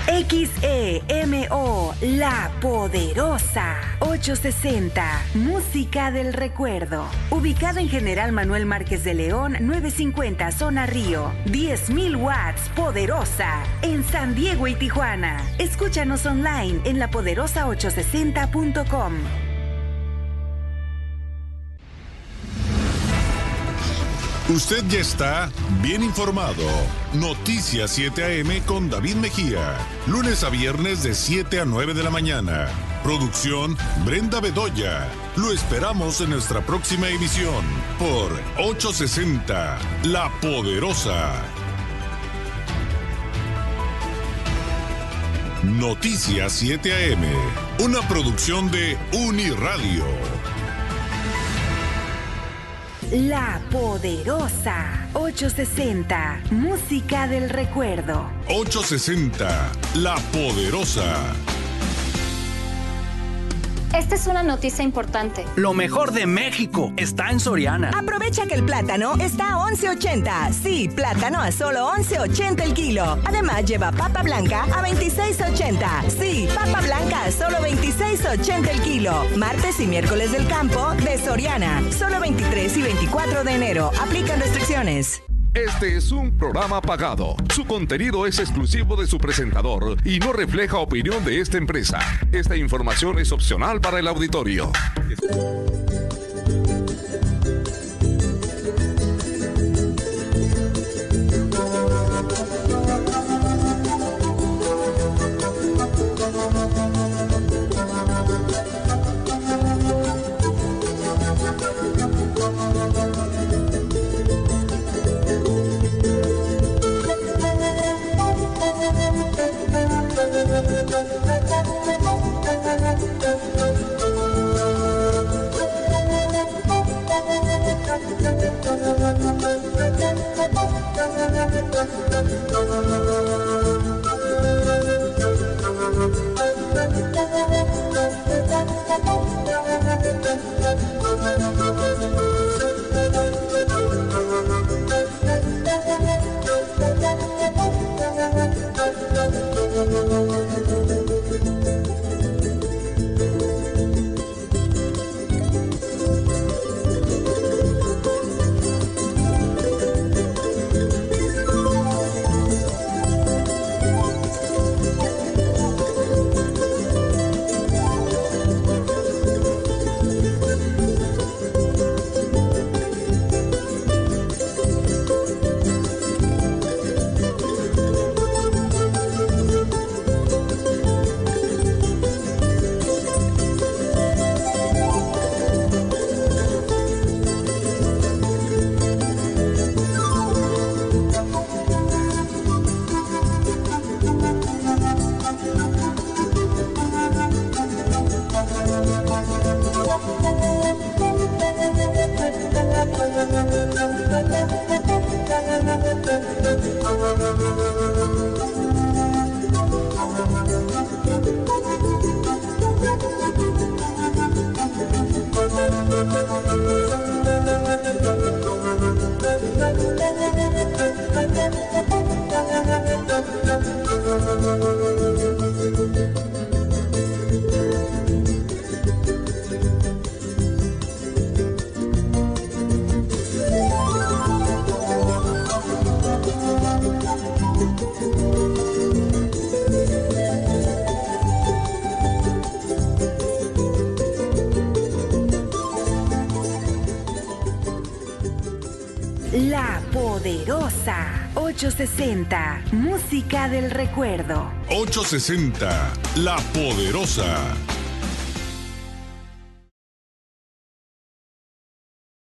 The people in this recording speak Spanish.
XEMO, La Poderosa. 860, Música del Recuerdo. Ubicado en General Manuel Márquez de León, 950, Zona Río. 10,000 watts, poderosa. En San Diego y Tijuana. Escúchanos online en lapoderosa860.com. Usted ya está bien informado. Noticias 7 AM con David Mejía. Lunes a viernes de 7 a 9 de la mañana. Producción Brenda Bedoya. Lo esperamos en nuestra próxima emisión por 860 La Poderosa. Noticias 7 AM. Una producción de Uniradio. La Poderosa. 860, Música del Recuerdo. 860 La Poderosa. Esta es una noticia importante. Lo mejor de México está en Soriana. Aprovecha que el plátano está a 11.80. Sí, plátano a solo 11.80 el kilo. Además, lleva papa blanca a 26.80. Sí, papa blanca a solo 26.80 el kilo. Martes y miércoles del campo de Soriana. Solo 23 y 24 de enero. Aplican restricciones. Este es un programa pagado. Su contenido es exclusivo de su presentador y no refleja opinión de esta empresa. Esta información es opcional para el auditorio. La Poderosa. 860, Música del Recuerdo. 860 La Poderosa.